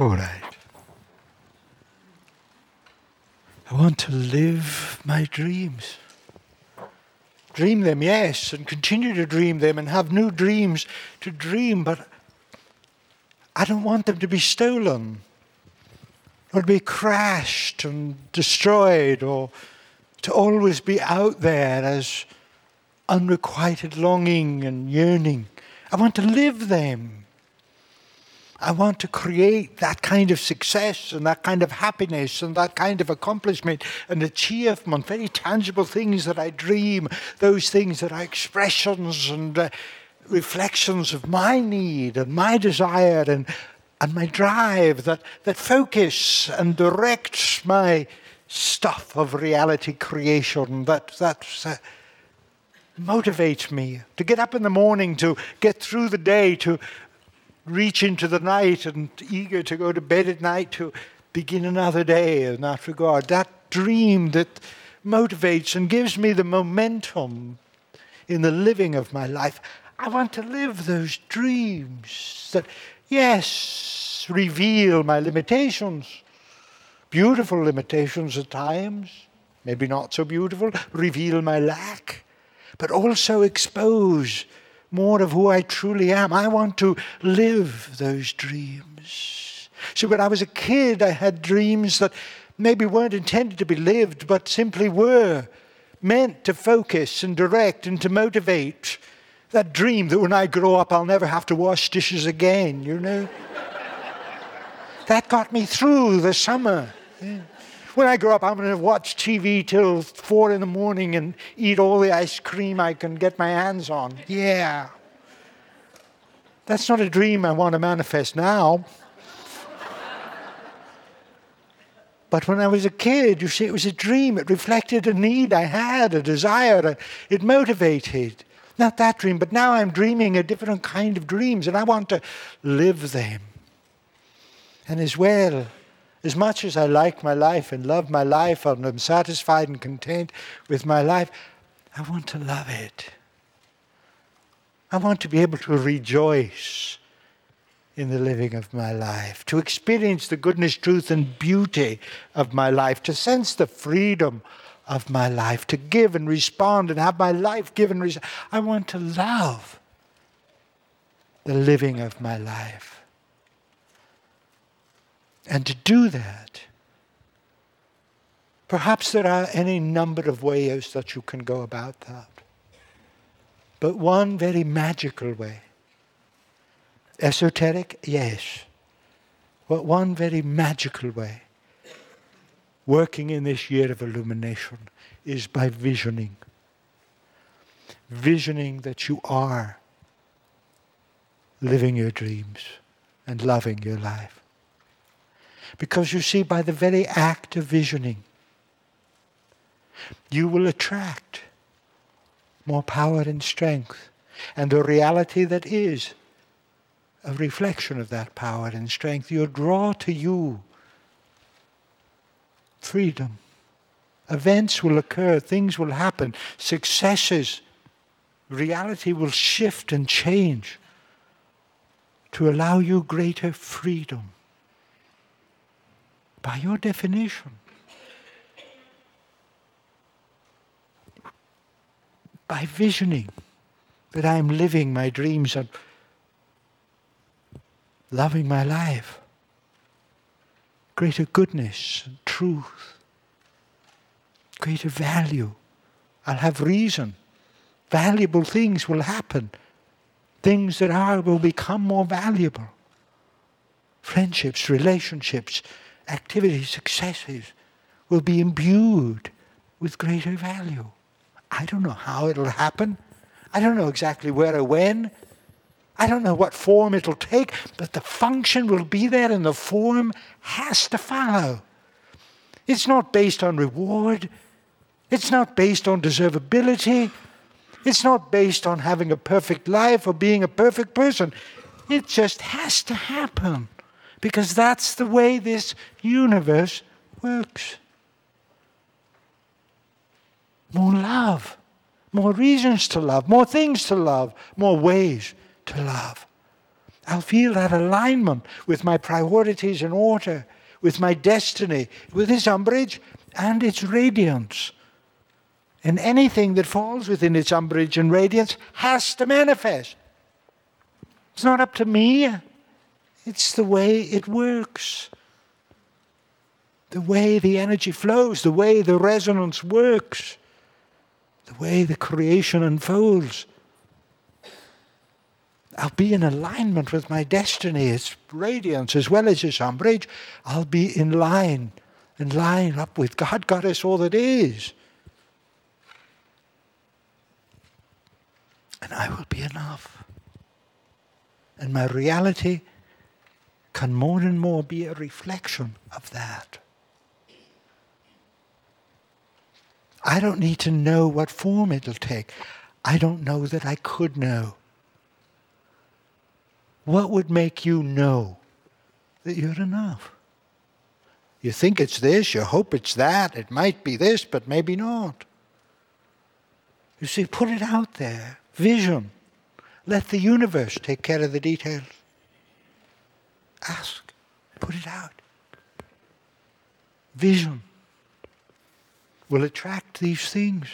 All right. I want to live my dreams. Dream them, yes, and continue to dream them and have new dreams to dream, but I don't want them to be stolen or be crashed and destroyed or to always be out there as unrequited longing and yearning. I want to live them. I want to create that kind of success and that kind of happiness and that kind of accomplishment and achievement, very tangible things that I dream, those things that are expressions and reflections of my need and my desire and my drive that focus and direct my stuff of reality creation, that motivates me to get up in the morning, to get through the day, to reach into the night and eager to go to bed at night to begin another day in that regard. That dream that motivates and gives me the momentum in the living of my life. I want to live those dreams that, yes, reveal my limitations, beautiful limitations at times, maybe not so beautiful, reveal my lack, but also expose more of who I truly am. I want to live those dreams. So when I was a kid, I had dreams that maybe weren't intended to be lived, but simply were meant to focus and direct and to motivate. That dream that when I grow up, I'll never have to wash dishes again, you know. That got me through the summer. Yeah. When I grow up, I'm going to watch TV till 4 a.m. and eat all the ice cream I can get my hands on. Yeah. That's not a dream I want to manifest now. But when I was a kid, you see, it was a dream. It reflected a need I had, a desire. It motivated. Not that dream, but now I'm dreaming a different kind of dreams, and I want to live them. And as well, as much as I like my life and love my life and I'm satisfied and content with my life, I want to love it. I want to be able to rejoice in the living of my life, to experience the goodness, truth, and beauty of my life, to sense the freedom of my life, to give and respond and have my life given. I want to love the living of my life. And to do that, perhaps there are any number of ways that you can go about that. But one very magical way. Esoteric, yes. But one very magical way, working in this year of illumination, is by visioning. Visioning that you are living your dreams and loving your life. Because you see, by the very act of visioning, you will attract more power and strength, and the reality that is a reflection of that power and strength. You'll draw to you freedom. Events will occur, things will happen, successes, reality will shift and change to allow you greater freedom. By your definition, by visioning that I am living my dreams and loving my life, greater goodness and truth, greater value. I'll have reason. Valuable things will happen. Things that will become more valuable. Friendships, relationships, activities, successes will be imbued with greater value. I don't know how it'll happen. I don't know exactly where or when. I don't know what form it'll take, but the function will be there and the form has to follow. It's not based on reward. It's not based on deservability. It's not based on having a perfect life or being a perfect person. It just has to happen. Because that's the way this universe works. More love, more reasons to love, more things to love, more ways to love. I'll feel that alignment with my priorities in order, with my destiny, with this umbrage and its radiance. And anything that falls within its umbrage and radiance has to manifest. It's not up to me. It's the way it works. The way the energy flows, the way the resonance works, the way the creation unfolds. I'll be in alignment with my destiny, its radiance, as well as its umbrage. I'll be in line up with God, Goddess, all that is. And I will be enough. And my reality can more and more be a reflection of that. I don't need to know what form it'll take. I don't know that I could know. What would make you know that you're enough? You think it's this, you hope it's that, it might be this, but maybe not. You see, put it out there. Vision. Let the universe take care of the details. Ask. Put it out. Vision will attract these things.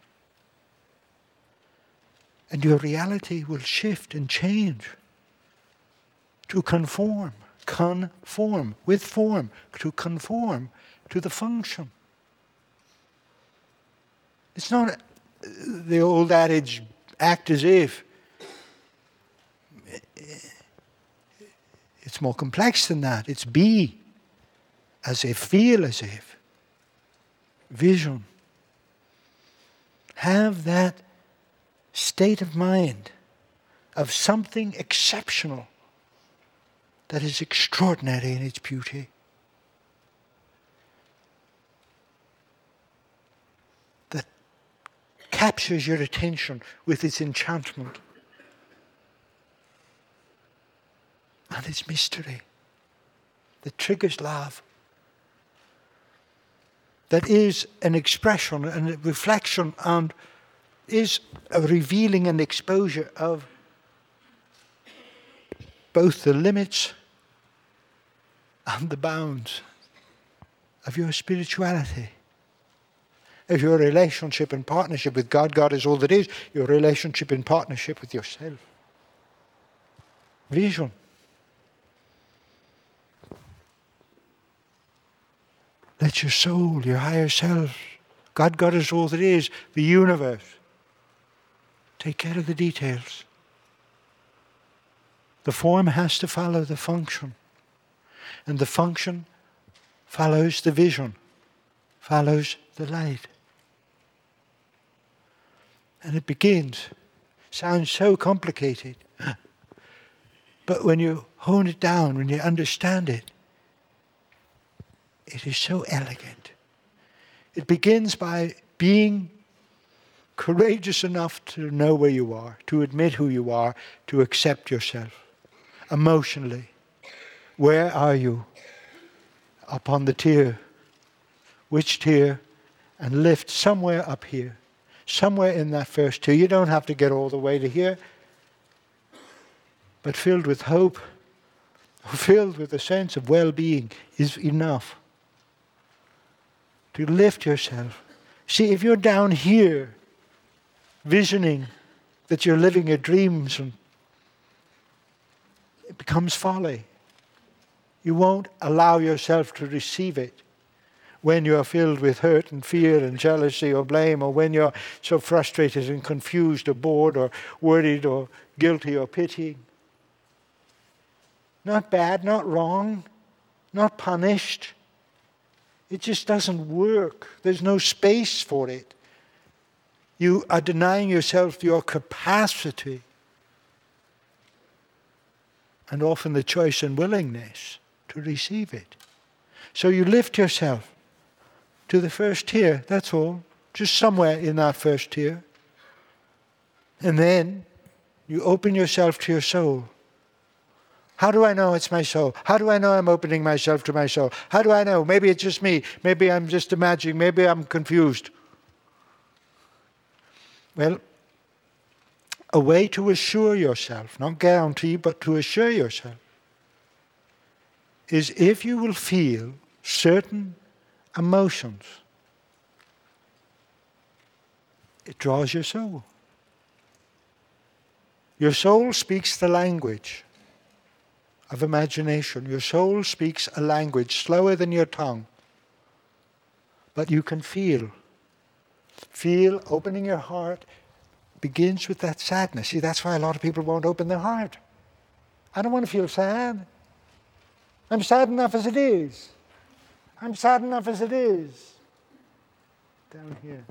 And your reality will shift and change to conform with form, to conform to the function. It's not the old adage, act as if. It's more complex than that. It's be as if, feel as if. Vision. Have that state of mind of something exceptional that is extraordinary in its beauty. That captures your attention with its enchantment and its mystery. That triggers love. That is an expression and a reflection and is a revealing and exposure of both the limits and the bounds of your spirituality, of your relationship and partnership with God. God is all that is. Your relationship in partnership with yourself. Vision. Let your soul, your higher self, God is all that is, the universe, take care of the details. The form has to follow the function. And the function follows the vision, follows the light. And it begins. Sounds so complicated. But when you hone it down, when you understand it, it is so elegant. It begins by being courageous enough to know where you are, to admit who you are, to accept yourself emotionally. Where are you? Up on the tier. Which tier? And lift somewhere up here. Somewhere in that first tier. You don't have to get all the way to here. But filled with hope, filled with a sense of well-being is enough. To lift yourself. See, if you're down here, visioning that you're living your dreams, and it becomes folly. You won't allow yourself to receive it when you're filled with hurt and fear and jealousy or blame, or when you're so frustrated and confused or bored or worried or guilty or pitying. Not bad, not wrong, not punished. It just doesn't work. There's no space for it. You are denying yourself your capacity and often the choice and willingness to receive it. So you lift yourself to the first tier, that's all. Just somewhere in that first tier. And then you open yourself to your soul. How do I know it's my soul? How do I know I'm opening myself to my soul? How do I know? Maybe it's just me. Maybe I'm just imagining. Maybe I'm confused. Well, a way to assure yourself, not guarantee, but to assure yourself, is if you will feel certain emotions, it draws your soul. Your soul speaks the language of imagination. Your soul speaks a language slower than your tongue. But you can feel. Feel, opening your heart begins with that sadness. See, that's why a lot of people won't open their heart. I don't want to feel sad. I'm sad enough as it is. I'm sad enough as it is. Down here.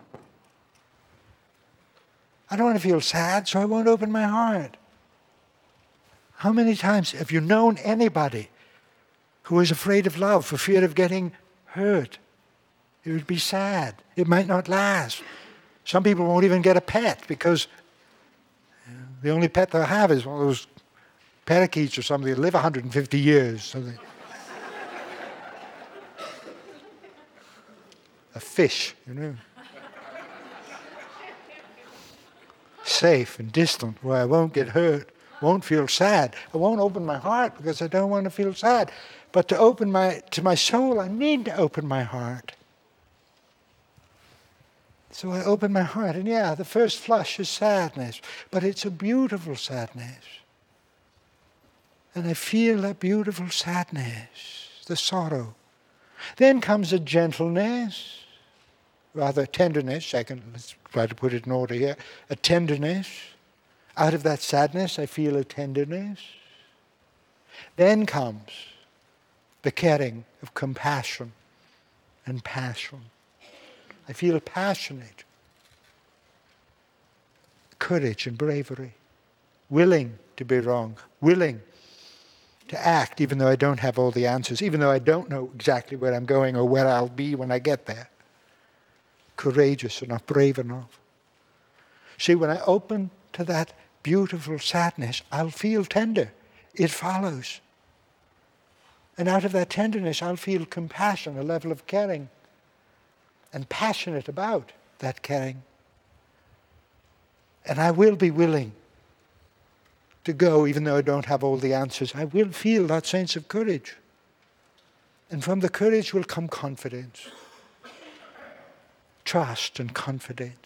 I don't want to feel sad, so I won't open my heart. How many times have you known anybody who is afraid of love for fear of getting hurt? It would be sad. It might not last. Some people won't even get a pet because the only pet they'll have is one of those parakeets or something that live 150 years. So a fish, you know. Safe and distant where I won't get hurt, won't feel sad. I won't open my heart because I don't want to feel sad. But to open to my soul, I need to open my heart. So I open my heart, and yeah, the first flush is sadness, but it's a beautiful sadness. And I feel that beautiful sadness, the sorrow. Then comes a gentleness, rather tenderness, second, let's try to put it in order here, a tenderness. Out of that sadness, I feel a tenderness. Then comes the caring of compassion and passion. I feel passionate, courage and bravery, willing to be wrong, willing to act even though I don't have all the answers, even though I don't know exactly where I'm going or where I'll be when I get there. Courageous enough, brave enough. See, when I open to that beautiful sadness, I'll feel tender. It follows. And out of that tenderness, I'll feel compassion, a level of caring, and passionate about that caring. And I will be willing to go, even though I don't have all the answers. I will feel that sense of courage. And from the courage will come confidence. Trust and confidence.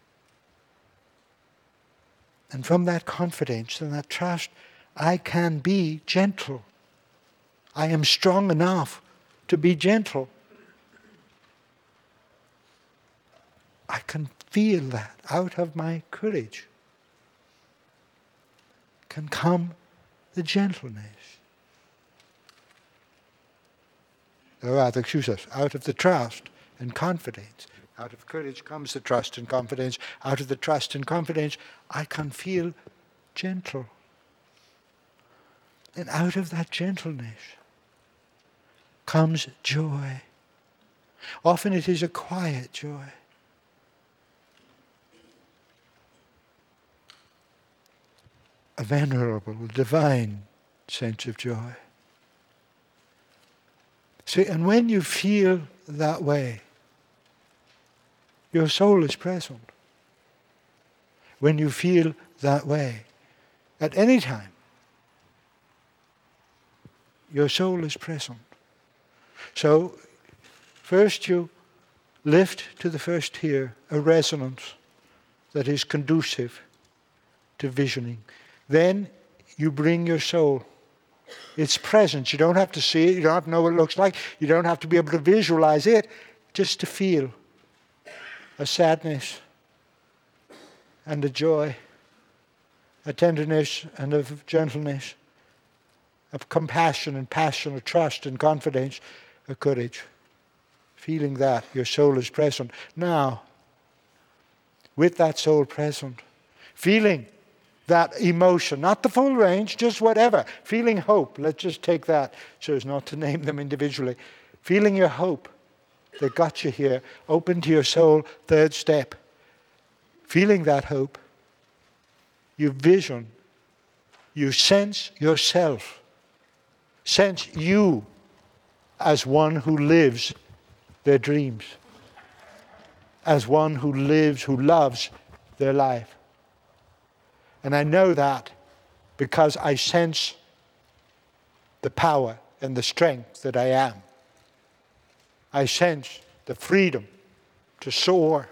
And from that confidence and that trust, I can be gentle. I am strong enough to be gentle. I can feel that out of my courage can come the gentleness. Or rather, excuse us, out of the trust and confidence. Out of courage comes the trust and confidence. Out of the trust and confidence, I can feel gentle. And out of that gentleness comes joy. Often it is a quiet joy. A venerable, divine sense of joy. See, and when you feel that way, your soul is present. When you feel that way, at any time, your soul is present. So, first you lift to the first tier a resonance that is conducive to visioning. Then you bring your soul. It's present. You don't have to see it. You don't have to know what it looks like. You don't have to be able to visualize it. Just to feel a sadness and a joy, a tenderness and a gentleness, a compassion and passion, a trust and confidence, a courage. Feeling that your soul is present. Now, with that soul present, feeling that emotion, not the full range, just whatever. Feeling hope, let's just take that so as not to name them individually. Feeling your hope that got you here, open to your soul, third step. Feeling that hope, you vision, you sense yourself, sense you as one who lives their dreams, as one who lives, who loves their life. And I know that because I sense the power and the strength that I am. I sense the freedom to soar.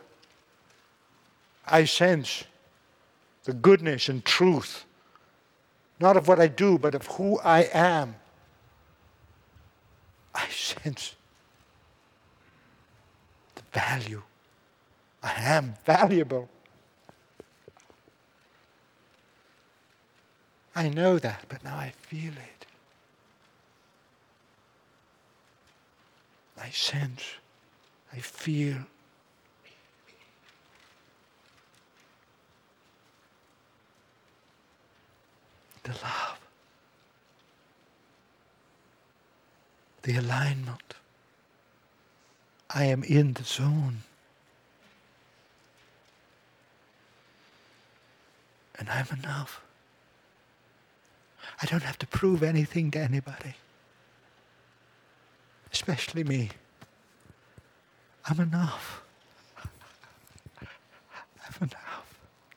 I sense the goodness and truth, not of what I do, but of who I am. I sense the value. I am valuable. I know that, but now I feel it. I sense, I feel. The love. The alignment. I am in the zone. And I'm enough. I don't have to prove anything to anybody. Especially me. I'm enough. I'm enough.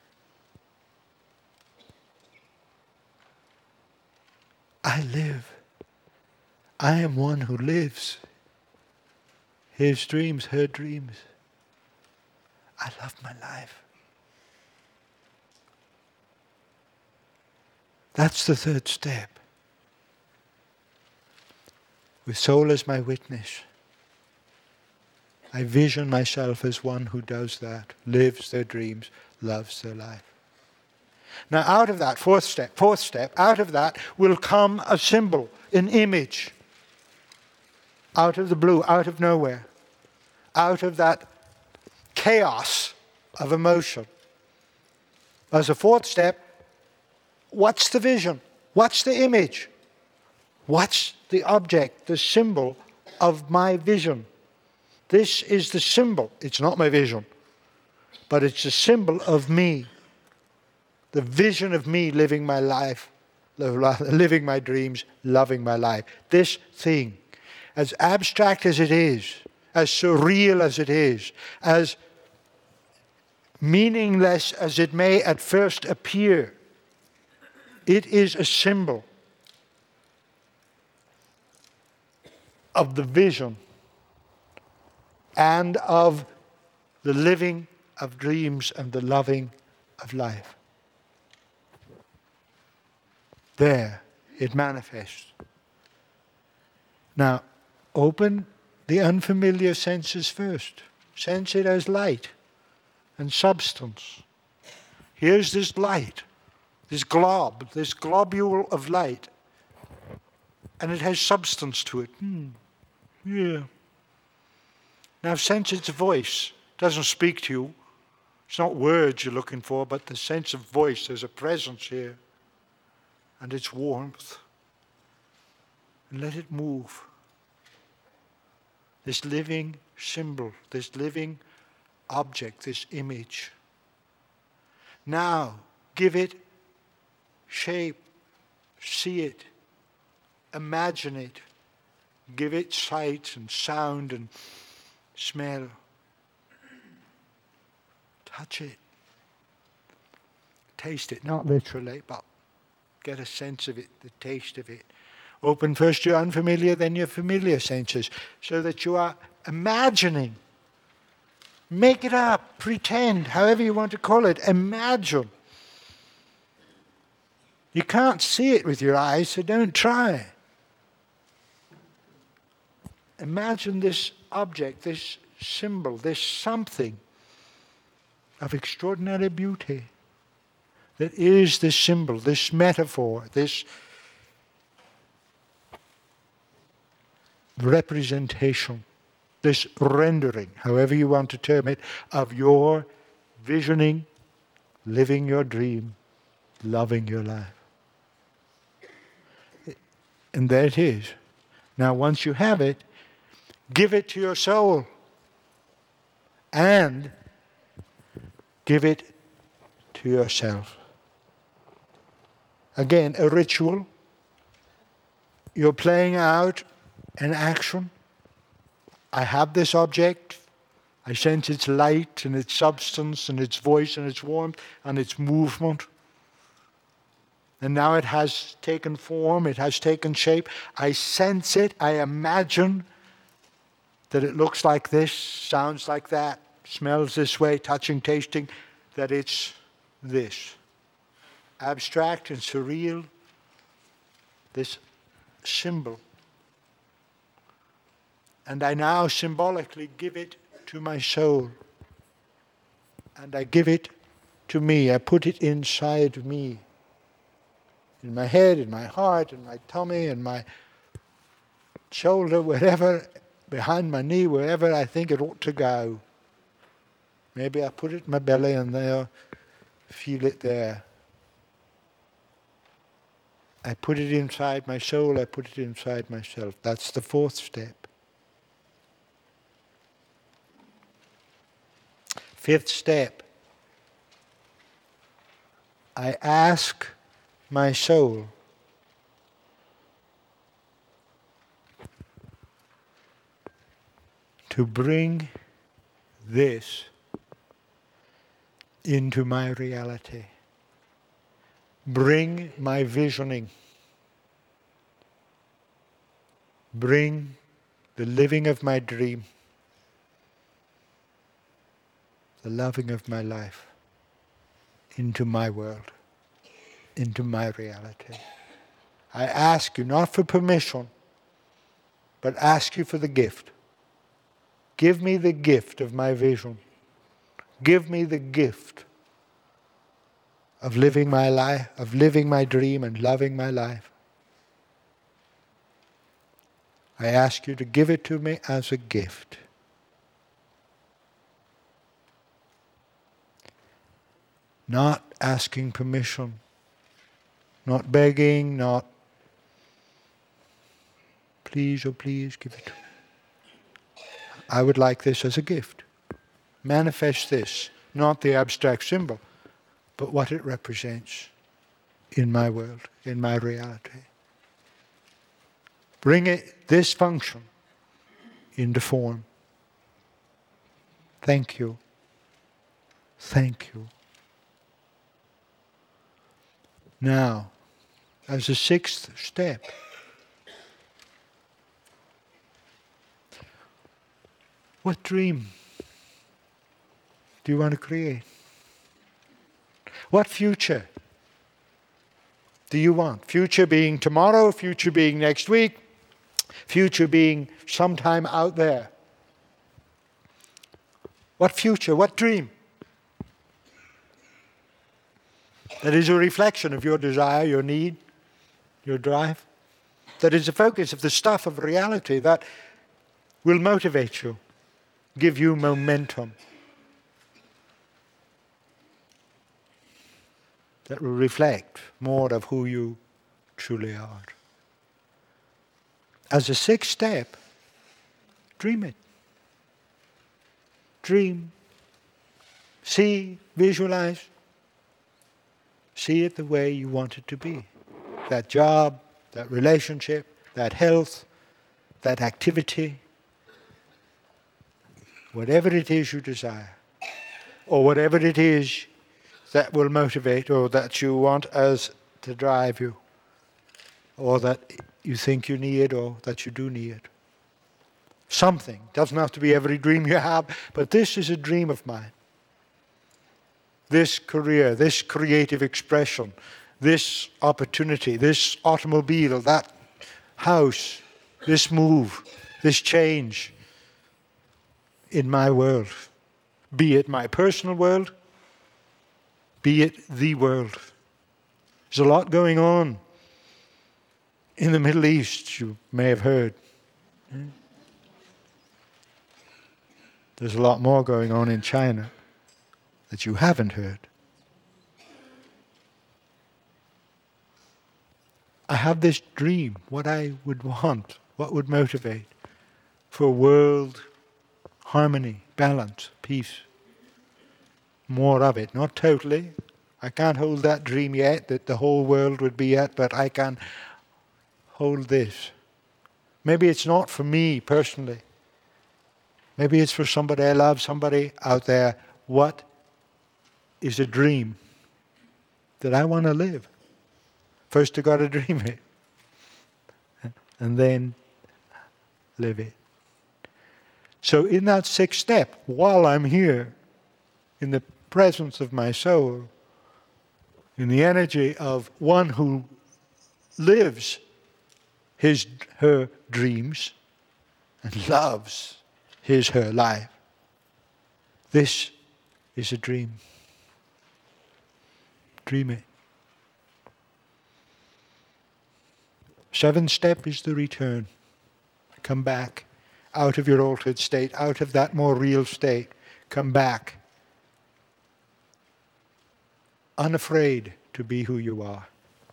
I live. I am one who lives. His dreams, her dreams. I love my life. That's the third step. With soul as my witness, I vision myself as one who does that, lives their dreams, loves their life. Now out of that, fourth step, out of that will come a symbol, an image. Out of the blue, out of nowhere. Out of that chaos of emotion. As a fourth step, what's the vision? What's the image? What's the object, the symbol of my vision? This is the symbol. It's not my vision, but it's a symbol of me. The vision of me living my life, living my dreams, loving my life. This thing, as abstract as it is, as surreal as it is, as meaningless as it may at first appear, it is a symbol of the vision and of the living of dreams and the loving of life. There, it manifests. Now, open the unfamiliar senses first. Sense it as light and substance. Here's this light, this glob, this globule of light, and it has substance to it. Yeah. Now sense its voice. It doesn't speak to you. It's not words you're looking for, but the sense of voice. There's a presence here. And its warmth. And let it move. This living symbol, this living object, this image. Now, give it shape, see it, imagine it, give it sight and sound and smell. Touch it. Taste it, not literally, but get a sense of it, the taste of it. Open first your unfamiliar, then your familiar senses, so that you are imagining. Make it up, pretend, however you want to call it. Imagine. You can't see it with your eyes, so don't try. Imagine this object, this symbol, this something of extraordinary beauty that is this symbol, this metaphor, this representation, this rendering, however you want to term it, of your visioning, living your dream, loving your life. And there it is. Now once you have it, give it to your soul and give it to yourself. Again, a ritual. You're playing out an action. I have this object. I sense its light and its substance and its voice and its warmth and its movement. And now it has taken form, it has taken shape. I sense it, I imagine that it looks like this, sounds like that, smells this way, touching, tasting, that it's this. Abstract and surreal, this symbol. And I now symbolically give it to my soul. And I give it to me. I put it inside me. In my head, in my heart, in my tummy, in my shoulder, wherever, behind my knee, wherever I think it ought to go. Maybe I put it in my belly and there, feel it there. I put it inside my soul, I put it inside myself. That's the fourth step. Fifth step. I ask my soul to bring this into my reality. Bring my visioning. Bring the living of my dream. The loving of my life into my world, into my reality. I ask you not for permission, but ask you for the gift. Give me the gift of my vision. Give me the gift of living my life, of living my dream and loving my life. I ask you to give it to me as a gift. Not asking permission, not begging, not please, oh please, give it to me. I would like this as a gift. Manifest this, not the abstract symbol, but what it represents in my world, in my reality. Bring it, this function, into form. Thank you. Thank you. Now, as a sixth step, what dream do you want to create? What future do you want? Future being tomorrow, future being next week, future being sometime out there. What future? What dream? That is a reflection of your desire, your need, your drive. That is the focus of the stuff of reality that will motivate you, give you momentum. That will reflect more of who you truly are. As a sixth step, dream it. Dream. See, visualize. See it the way you want it to be. That job, that relationship, that health, that activity. Whatever it is you desire. Or whatever it is that will motivate or that you want as to drive you. Or that you think you need or that you do need. Something. Doesn't have to be every dream you have, but this is a dream of mine. This career, this creative expression, this opportunity, this automobile, that house, this move, this change in my world. Be it my personal world, be it the world. There's a lot going on in the Middle East, you may have heard. There's a lot more going on in China that you haven't heard. I have this dream, what I would want, what would motivate for world harmony, balance, peace. More of it, not totally. I can't hold that dream yet, that the whole world would be at, but I can hold this. Maybe it's not for me personally. Maybe it's for somebody I love, somebody out there. What is a dream that I want to live? First you've got to dream it. And then live it. So in that sixth step, while I'm here, in the presence of my soul, in the energy of one who lives her dreams and loves her life, this is a dream. Dream it. Seventh step is the return. Come back out of your altered state, out of that more real state. Come back. Unafraid to be who you are.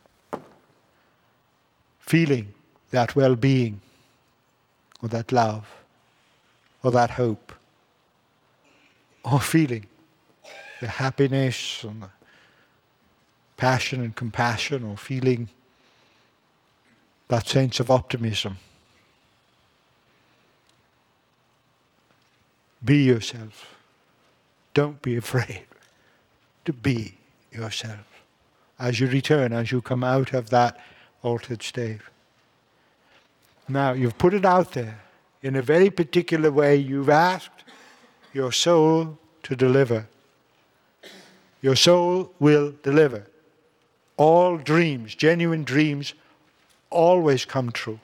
Feeling that well-being, or that love, or that hope, or feeling the happiness and the passion and compassion, or feeling that sense of optimism. Be yourself. Don't be afraid to be yourself as you return, as you come out of that altered state. Now, you've put it out there. In a very particular way, you've asked your soul to deliver. Your soul will deliver. All dreams, genuine dreams, always come true.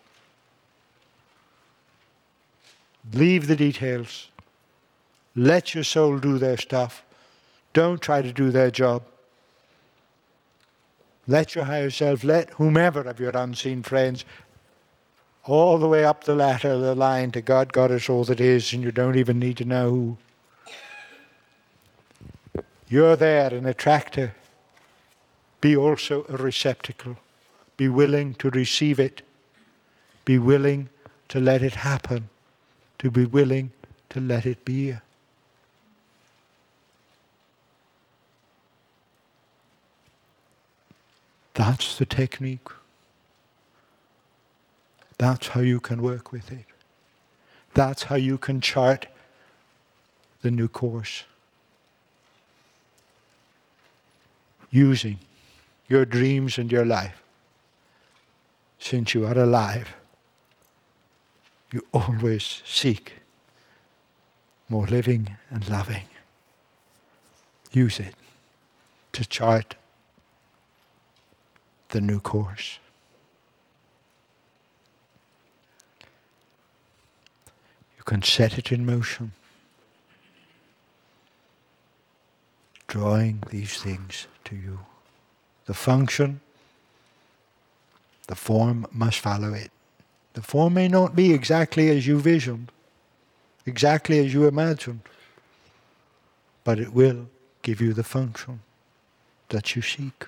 Leave the details. Let your soul do their stuff. Don't try to do their job. Let your higher self, let whomever of your unseen friends, all the way up the ladder of the line to God, Goddess, all that is, and you don't even need to know who. You're there, an attractor. Be also a receptacle. Be willing to receive it. Be willing to let it happen. To be willing to let it be. That's the technique. That's how you can work with it. That's how you can chart the new course. Using your dreams and your life. Since you are alive, you always seek more living and loving. Use it to chart the new course. You can set it in motion, drawing these things to you. The function, the form must follow it. The form may not be exactly as you visioned, exactly as you imagined, but it will give you the function that you seek.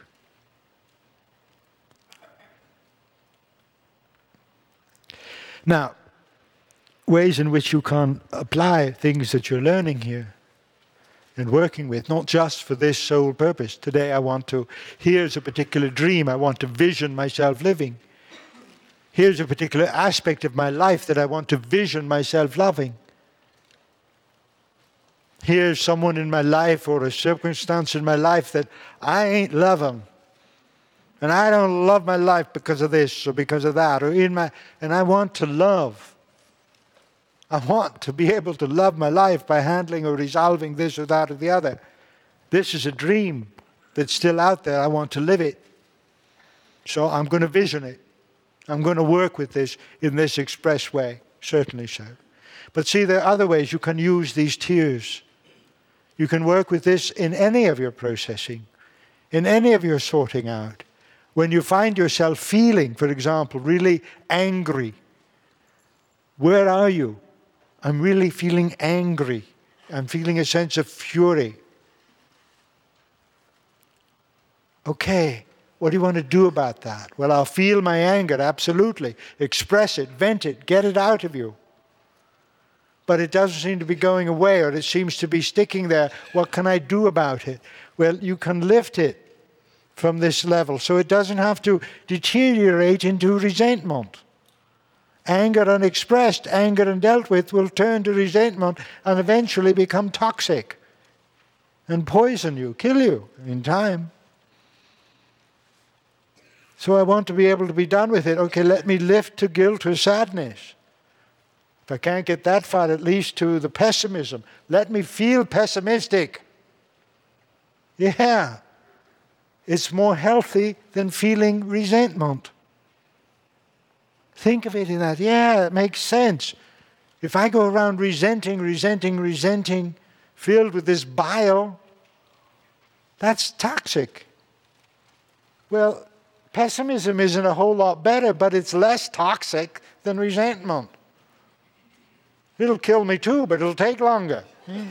Now, ways in which you can apply things that you're learning here and working with, not just for this sole purpose. Today here's a particular dream I want to vision myself living. Here's a particular aspect of my life that I want to vision myself loving. Here's someone in my life or a circumstance in my life that I ain't loving. And I don't love my life because of this or because of that. And I want to love. I want to be able to love my life by handling or resolving this or that or the other. This is a dream that's still out there. I want to live it. So I'm going to vision it. I'm going to work with this in this express way. Certainly so. But see, there are other ways you can use these tiers. You can work with this in any of your processing, in any of your sorting out. When you find yourself feeling, for example, really angry, where are you? I'm really feeling angry. I'm feeling a sense of fury. Okay, what do you want to do about that? Well, I'll feel my anger, absolutely. Express it, vent it, get it out of you. But it doesn't seem to be going away, or it seems to be sticking there. What can I do about it? Well, you can lift it from this level, so it doesn't have to deteriorate into resentment. Anger unexpressed, anger undealt with will turn to resentment and eventually become toxic and poison you, kill you in time. So I want to be able to be done with it. Okay, let me lift to guilt or sadness. If I can't get that far, at least to the pessimism. Let me feel pessimistic. Yeah. It's more healthy than feeling resentment. Think of it in that. Yeah, it makes sense. If I go around resenting, filled with this bile, that's toxic. Well, pessimism isn't a whole lot better, but it's less toxic than resentment. It'll kill me too, but it'll take longer.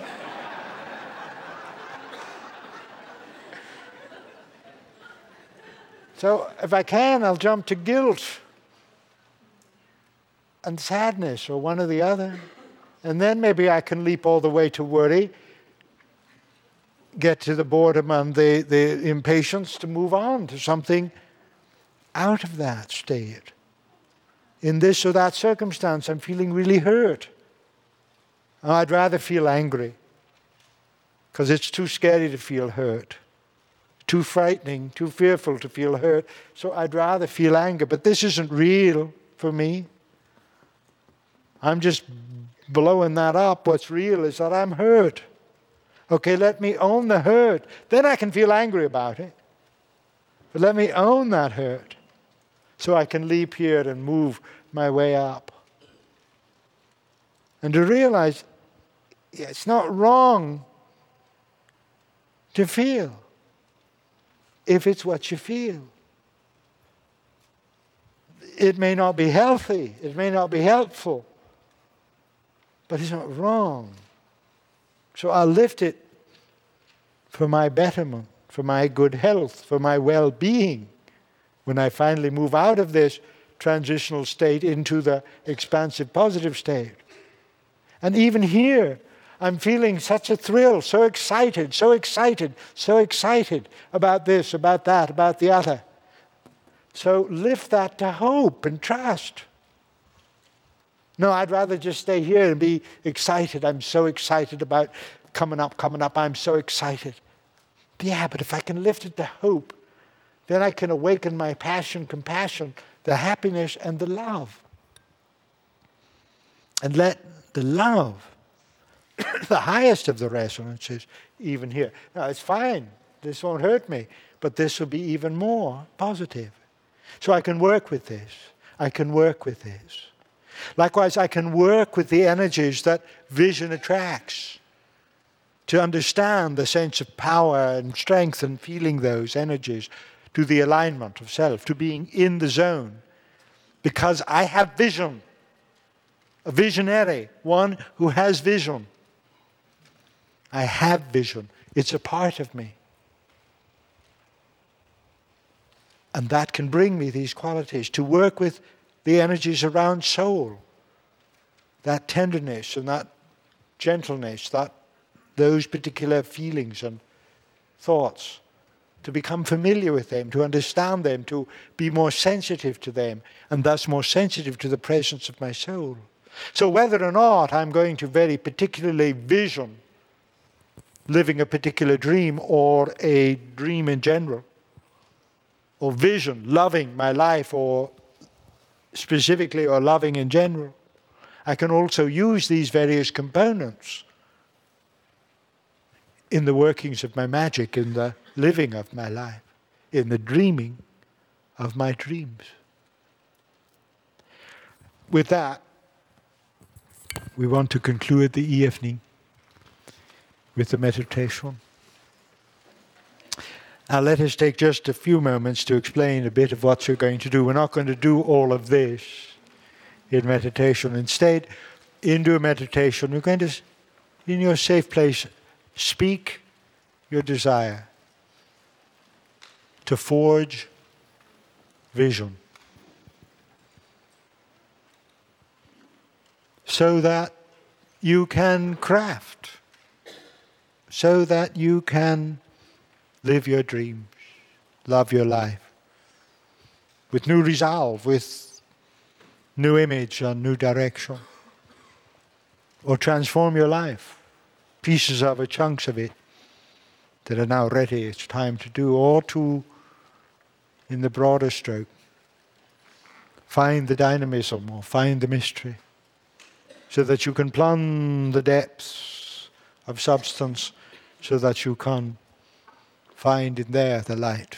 So if I can, I'll jump to guilt and sadness, or one or the other. And then maybe I can leap all the way to worry, get to the boredom and the impatience to move on to something out of that state. In this or that circumstance, I'm feeling really hurt. Oh, I'd rather feel angry, because it's too scary to feel hurt. Too frightening, too fearful to feel hurt. So I'd rather feel anger. But this isn't real for me. I'm just blowing that up. What's real is that I'm hurt. Okay, let me own the hurt. Then I can feel angry about it. But let me own that hurt, so I can leap here and move my way up. And to realize, it's not wrong to feel, if it's what you feel. It may not be healthy, it may not be helpful, but it's not wrong. So I'll lift it for my betterment, for my good health, for my well-being, when I finally move out of this transitional state into the expansive positive state. And even here, I'm feeling such a thrill, so excited about this, about that, about the other. So lift that to hope and trust. No, I'd rather just stay here and be excited. I'm so excited about coming up. I'm so excited. Yeah, but if I can lift it to hope, then I can awaken my passion, compassion, the happiness, and the love. And let the love, the highest of the resonances, even here. Now, it's fine. This won't hurt me. But this will be even more positive. So I can work with this. Likewise, I can work with the energies that vision attracts, to understand the sense of power and strength and feeling those energies, to the alignment of self, to being in the zone. Because I have vision. A visionary, one who has vision. I have vision. It's a part of me. And that can bring me these qualities, to work with the energies around soul. That tenderness and that gentleness, those particular feelings and thoughts. To become familiar with them, to understand them, to be more sensitive to them, and thus more sensitive to the presence of my soul. So whether or not I'm going to very particularly vision living a particular dream, or a dream in general, or vision, loving my life, or specifically, or loving in general, I can also use these various components in the workings of my magic, in the living of my life, in the dreaming of my dreams. With that, we want to conclude the evening with the meditation. Now let us take just a few moments to explain a bit of what you're going to do. We're not going to do all of this in meditation. Instead, into a meditation, you're going to, in your safe place, speak your desire to forge vision, so that you can craft, so that you can live your dreams, love your life, with new resolve, with new image and new direction, or transform your life, pieces of it, chunks of it, that are now ready, it's time to do, or to in the broader stroke. Find the dynamism or find the mystery so that you can plumb the depths of substance so that you can find in there the light.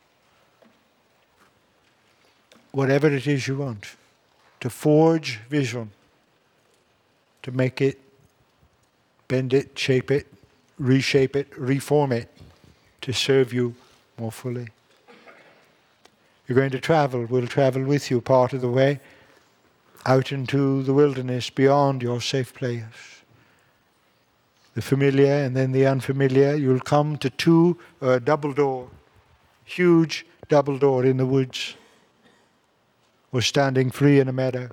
Whatever it is you want, to forge vision, to make it, bend it, shape it, reshape it, reform it, to serve you more fully. You're going to travel, we'll travel with you part of the way, out into the wilderness beyond your safe place. The familiar and then the unfamiliar, you'll come to double door, huge double door in the woods, or standing free in a meadow.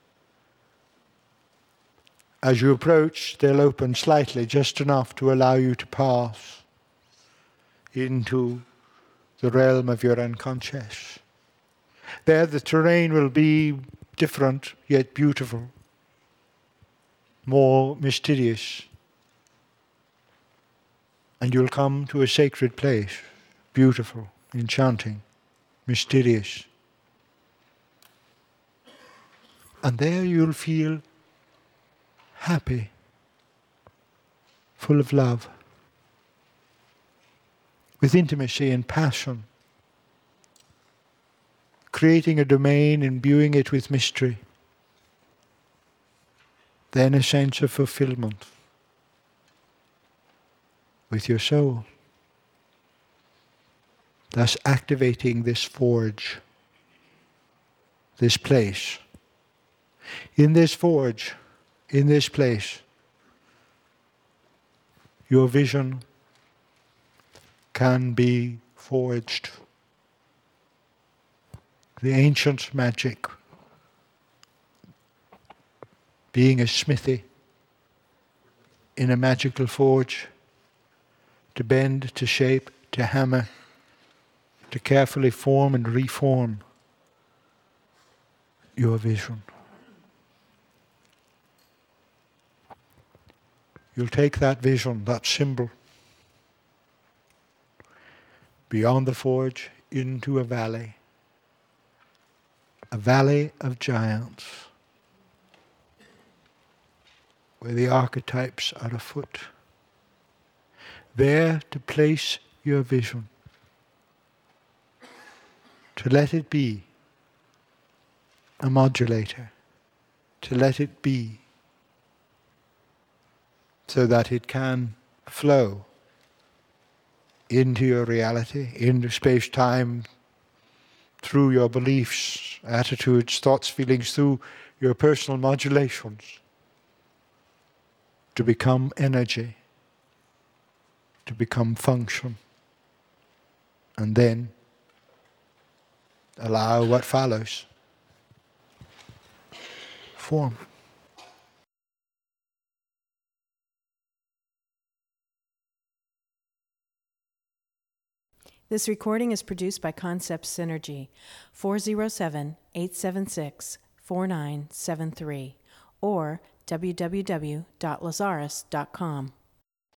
As you approach, they'll open slightly, just enough to allow you to pass into the realm of your unconscious. There the terrain will be different, yet beautiful, more mysterious. And you'll come to a sacred place, beautiful, enchanting, mysterious. And there you'll feel happy, full of love, with intimacy and passion, creating a domain, imbuing it with mystery. Then a sense of fulfillment with your soul, thus activating this forge, this place. In this forge, in this place, your vision can be forged. The ancient magic, being a smithy in a magical forge, to bend, to shape, to hammer, to carefully form and reform your vision. You'll take that vision, that symbol, beyond the forge into a valley of giants, where the archetypes are afoot. There to place your vision, to let it be a modulator, to let it be so that it can flow into your reality, into space-time, through your beliefs, attitudes, thoughts, feelings, through your personal modulations, to become energy, to become function, and then allow what follows. Form. This recording is produced by Concept Synergy, 407-876-4973, or www.lazarus.com.